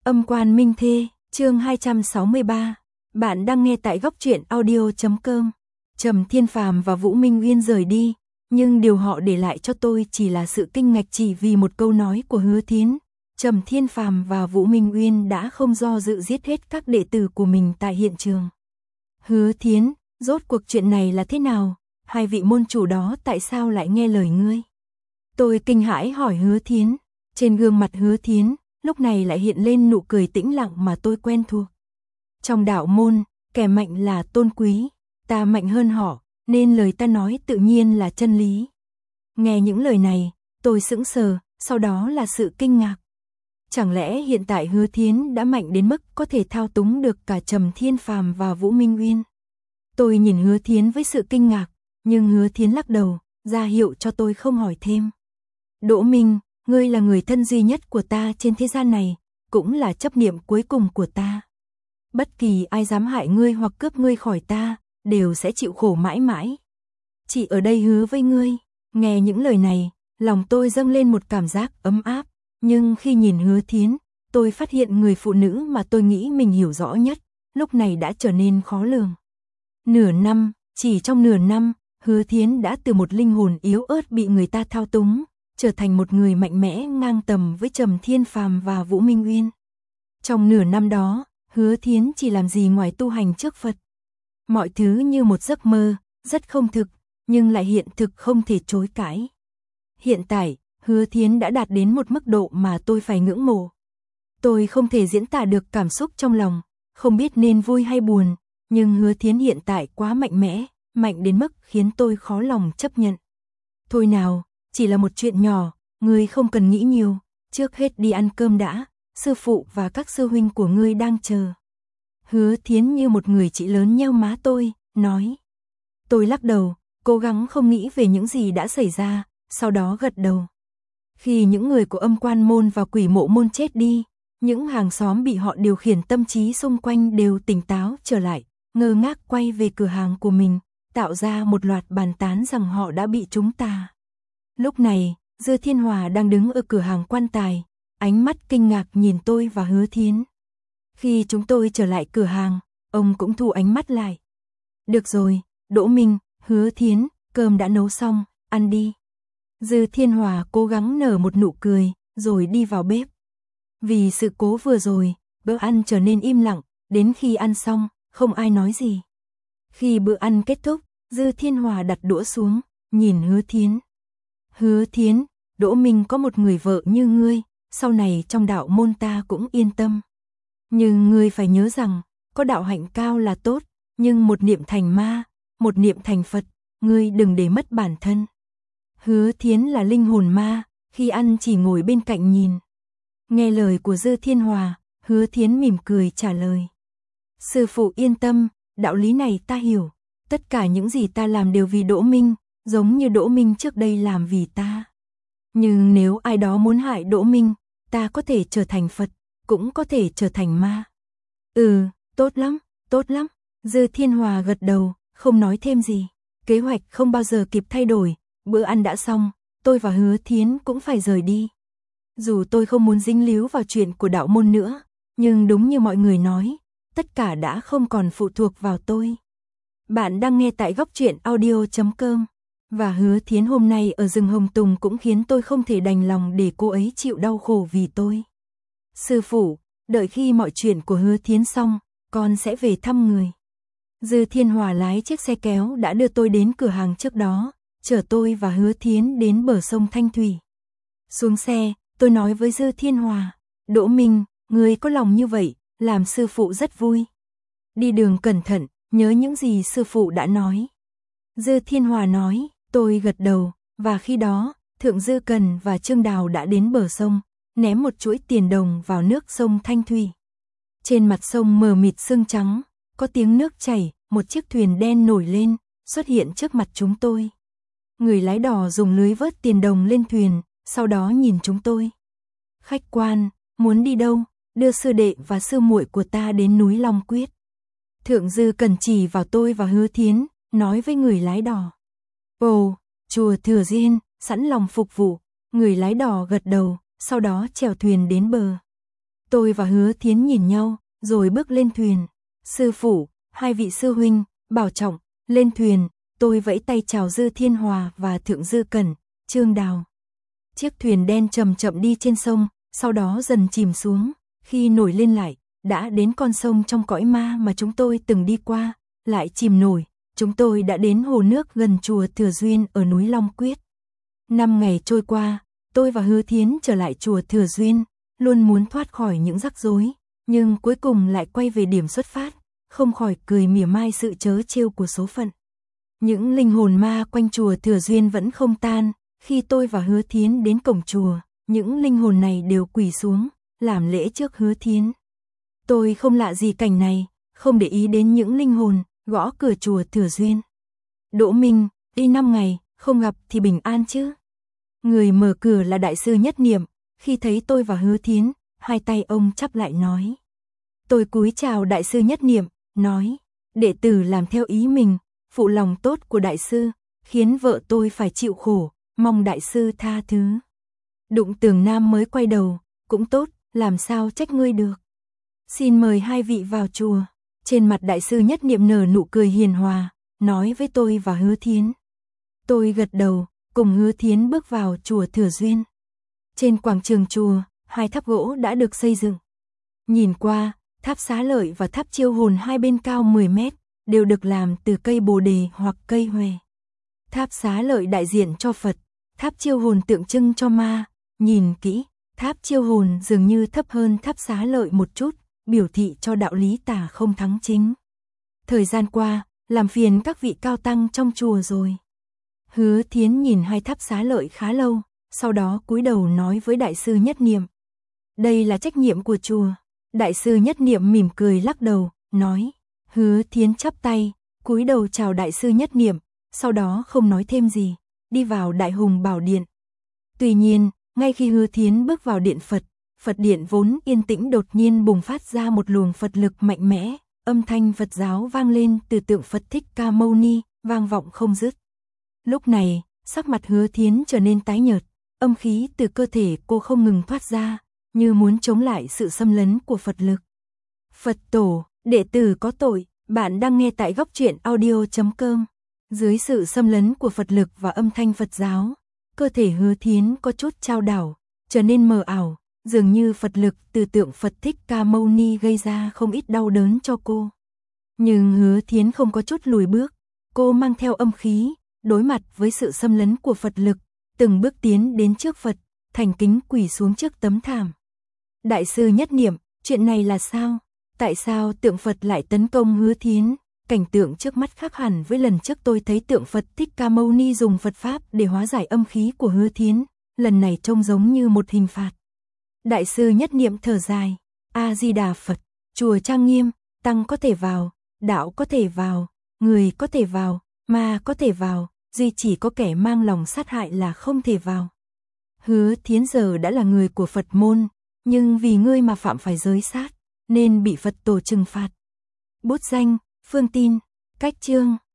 Âm quan minh thê, chương 263. Bạn đang nghe tại góc truyện audio.com. Trầm Thiên Phàm và Vũ Minh Uyên rời đi, nhưng điều họ để lại cho tôi chỉ là sự kinh ngạc chỉ vì một câu nói của Hứa Thiến. Trầm Thiên Phàm và Vũ Minh Uyên đã không do dự giết hết các đệ tử của mình tại hiện trường. Hứa Thiến, rốt cuộc chuyện này là thế nào? Hai vị môn chủ đó tại sao lại nghe lời ngươi? Tôi kinh hãi hỏi Hứa Thiến. Trên gương mặt Hứa Thiến lúc này lại hiện lên nụ cười tĩnh lặng mà tôi quen thuộc. Trong đạo môn, kẻ mạnh là tôn quý, ta mạnh hơn họ, nên lời ta nói tự nhiên là chân lý. Nghe những lời này, tôi sững sờ, sau đó là sự kinh ngạc. Chẳng lẽ hiện tại Hứa Thiến đã mạnh đến mức có thể thao túng được cả Trầm Thiên Phàm và Vũ Minh Uyên? Tôi nhìn Hứa Thiến với sự kinh ngạc, nhưng Hứa Thiến lắc đầu, ra hiệu cho tôi không hỏi thêm. Đỗ Minh, ngươi là người thân duy nhất của ta trên thế gian này, cũng là chấp niệm cuối cùng của ta. Bất kỳ ai dám hại ngươi hoặc cướp ngươi khỏi ta, đều sẽ chịu khổ mãi mãi. Chỉ ở đây hứa với ngươi. Nghe những lời này, lòng tôi dâng lên một cảm giác ấm áp, nhưng khi nhìn Hứa Thiến, tôi phát hiện người phụ nữ mà tôi nghĩ mình hiểu rõ nhất, lúc này đã trở nên khó lường. Nửa năm, chỉ trong nửa năm, Hứa Thiến đã từ một linh hồn yếu ớt bị người ta thao túng, trở thành một người mạnh mẽ ngang tầm với Trầm Thiên Phàm và Vũ Minh Uyên. Trong nửa năm đó, Hứa Thiến chỉ làm gì ngoài tu hành trước Phật. Mọi thứ như một giấc mơ, rất không thực, nhưng lại hiện thực không thể chối cãi. Hiện tại, Hứa Thiến đã đạt đến một mức độ mà tôi phải ngưỡng mộ. Tôi không thể diễn tả được cảm xúc trong lòng, không biết nên vui hay buồn, nhưng Hứa Thiến hiện tại quá mạnh mẽ, mạnh đến mức khiến tôi khó lòng chấp nhận. Thôi nào, chỉ là một chuyện nhỏ, ngươi không cần nghĩ nhiều, trước hết đi ăn cơm đã, sư phụ và các sư huynh của ngươi đang chờ. Hứa Thiến như một người chị lớn nheo má tôi, nói. Tôi lắc đầu, cố gắng không nghĩ về những gì đã xảy ra, sau đó gật đầu. Khi những người của Âm Quan môn và Quỷ Mộ môn chết đi, những hàng xóm bị họ điều khiển tâm trí xung quanh đều tỉnh táo trở lại, ngơ ngác quay về cửa hàng của mình, tạo ra một loạt bàn tán rằng họ đã bị chúng ta. Lúc này, Dư Thiên Hòa đang đứng ở cửa hàng quan tài, ánh mắt kinh ngạc nhìn tôi và Hứa Thiến. Khi chúng tôi trở lại cửa hàng, ông cũng thu ánh mắt lại. Được rồi, Đỗ Minh, Hứa Thiến, cơm đã nấu xong, ăn đi. Dư Thiên Hòa cố gắng nở một nụ cười, rồi đi vào bếp. Vì sự cố vừa rồi, bữa ăn trở nên im lặng, đến khi ăn xong, không ai nói gì. Khi bữa ăn kết thúc, Dư Thiên Hòa đặt đũa xuống, nhìn Hứa Thiến. Hứa Thiến, Đỗ Minh có một người vợ như ngươi, sau này trong đạo môn ta cũng yên tâm. Nhưng ngươi phải nhớ rằng, có đạo hạnh cao là tốt, nhưng một niệm thành ma, một niệm thành Phật, ngươi đừng để mất bản thân. Hứa Thiến là linh hồn ma, khi ăn chỉ ngồi bên cạnh nhìn. Nghe lời của Dư Thiên Hòa, Hứa Thiến mỉm cười trả lời. Sư phụ yên tâm, đạo lý này ta hiểu, tất cả những gì ta làm đều vì Đỗ Minh, giống như Đỗ Minh trước đây làm vì ta. Nhưng nếu ai đó muốn hại Đỗ Minh, ta có thể trở thành Phật, cũng có thể trở thành ma. Tốt lắm, tốt lắm. Dư Thiên Hòa gật đầu, không nói thêm gì. Kế hoạch không bao giờ kịp thay đổi, bữa ăn đã xong, tôi và Hứa Thiến cũng phải rời đi. Dù tôi không muốn dính líu vào chuyện của đạo môn nữa, nhưng đúng như mọi người nói, tất cả đã không còn phụ thuộc vào tôi. Bạn đang nghe tại góc truyện audio.com. Và Hứa Thiến hôm nay ở rừng Hồng Tùng cũng khiến tôi không thể đành lòng để cô ấy chịu đau khổ vì tôi. Sư phụ, đợi khi mọi chuyện của Hứa Thiến xong, con sẽ về thăm người. Dư Thiên Hòa lái chiếc xe kéo đã đưa tôi đến cửa hàng trước đó, chở tôi và Hứa Thiến đến bờ sông Thanh Thủy. Xuống xe, tôi nói với Dư Thiên Hòa, Đỗ Minh, người có lòng như vậy, làm sư phụ rất vui. Đi đường cẩn thận, nhớ những gì sư phụ đã nói. Dư Thiên Hòa nói, tôi gật đầu, và khi đó, Thượng Dư Cần và Trương Đào đã đến bờ sông, ném một chuỗi tiền đồng vào nước sông Thanh Thủy. Trên mặt sông mờ mịt sương trắng, có tiếng nước chảy, một chiếc thuyền đen nổi lên, xuất hiện trước mặt chúng tôi. Người lái đò dùng lưới vớt tiền đồng lên thuyền, sau đó nhìn chúng tôi. Khách quan, muốn đi đâu? Đưa sư đệ và sư muội của ta đến núi Long Quyết. Thượng Dư Cần chỉ vào tôi và Hứa Thiến, nói với người lái đò. Ồ, chùa Thừa Diên, sẵn lòng phục vụ. Người lái đò gật đầu, sau đó chèo thuyền đến bờ. Tôi và Hứa Thiến nhìn nhau, rồi bước lên thuyền. Sư phụ, hai vị sư huynh, bảo trọng, lên thuyền, tôi vẫy tay chào Dư Thiên Hòa và Thượng Dư Cẩn, Trương Đào. Chiếc thuyền đen chậm chậm đi trên sông, sau đó dần chìm xuống, khi nổi lên lại, đã đến con sông trong cõi ma mà chúng tôi từng đi qua, lại chìm nổi, chúng tôi đã đến hồ nước gần chùa Thừa Duyên ở núi Long Quyết. 5 ngày trôi qua, tôi và Hứa Thiến trở lại chùa Thừa Duyên, luôn muốn thoát khỏi những rắc rối, nhưng cuối cùng lại quay về điểm xuất phát, không khỏi cười mỉa mai sự trớ trêu của số phận. Những linh hồn ma quanh chùa Thừa Duyên vẫn không tan, khi tôi và Hứa Thiến đến cổng chùa, những linh hồn này đều quỳ xuống, làm lễ trước Hứa Thiến. Tôi không lạ gì cảnh này, không để ý đến những linh hồn, gõ cửa chùa Thừa Duyên. Đỗ Minh, đi 5 ngày, không gặp thì bình an chứ? Người mở cửa là Đại sư Nhất Niệm, khi thấy tôi và Hứa Thiến, hai tay ông chắp lại nói. Tôi cúi chào Đại sư Nhất Niệm, nói, đệ tử làm theo ý mình, phụ lòng tốt của Đại sư, khiến vợ tôi phải chịu khổ, mong Đại sư tha thứ. Đụng Tường Nam mới quay đầu, cũng tốt, làm sao trách ngươi được. Xin mời hai vị vào chùa. Trên mặt Đại sư Nhất Niệm nở nụ cười hiền hòa, nói với tôi và Hứa Thiến. Tôi gật đầu, cùng Hứa Thiến bước vào chùa Thừa Duyên. Trên quảng trường chùa, hai tháp gỗ đã được xây dựng. Nhìn qua, tháp Xá Lợi và tháp Chiêu Hồn hai bên cao 10 mét, đều được làm từ cây bồ đề hoặc cây huệ. Tháp Xá Lợi đại diện cho Phật, tháp Chiêu Hồn tượng trưng cho ma. Nhìn kỹ, tháp Chiêu Hồn dường như thấp hơn tháp Xá Lợi một chút, biểu thị cho đạo lý tà không thắng chính. Thời gian qua, làm phiền các vị cao tăng trong chùa rồi. Hứa Thiến nhìn hai tháp Xá Lợi khá lâu, sau đó cúi đầu nói với Đại sư Nhất Niệm. Đây là trách nhiệm của chùa. Đại sư Nhất Niệm mỉm cười lắc đầu, nói. Hứa Thiến chắp tay, cúi đầu chào Đại sư Nhất Niệm, sau đó không nói thêm gì, đi vào Đại Hùng Bảo Điện. Tuy nhiên, ngay khi Hứa Thiến bước vào điện Phật, Phật điện vốn yên tĩnh đột nhiên bùng phát ra một luồng Phật lực mạnh mẽ, âm thanh Phật giáo vang lên từ tượng Phật Thích Ca Mâu Ni, vang vọng không dứt. Lúc này, sắc mặt Hứa Thiến trở nên tái nhợt, âm khí từ cơ thể cô không ngừng thoát ra, như muốn chống lại sự xâm lấn của Phật lực. Phật tổ, đệ tử có tội, bạn đang nghe tại góc truyện audio.com. Dưới sự xâm lấn của Phật lực và âm thanh Phật giáo, cơ thể Hứa Thiến có chút chao đảo, trở nên mờ ảo, dường như Phật lực từ tượng Phật Thích Ca Mâu Ni gây ra không ít đau đớn cho cô. Nhưng Hứa Thiến không có chút lùi bước, cô mang theo âm khí, đối mặt với sự xâm lấn của Phật lực, từng bước tiến đến trước Phật, thành kính quỳ xuống trước tấm thảm. Đại sư Nhất Niệm, chuyện này là sao? Tại sao tượng Phật lại tấn công Hứa Thiến? Cảnh tượng trước mắt khác hẳn với lần trước tôi thấy tượng Phật Thích Ca Mâu Ni dùng Phật Pháp để hóa giải âm khí của Hứa Thiến, lần này trông giống như một hình phạt. Đại sư Nhất Niệm thở dài, A-di-đà Phật, chùa trang nghiêm, tăng có thể vào, đạo có thể vào, người có thể vào, ma có thể vào, duy chỉ có kẻ mang lòng sát hại là không thể vào. Hứa Thiến giờ đã là người của Phật môn, nhưng vì ngươi mà phạm phải giới sát, nên bị Phật tổ trừng phạt. Bút danh, Phương Tin, cách chương.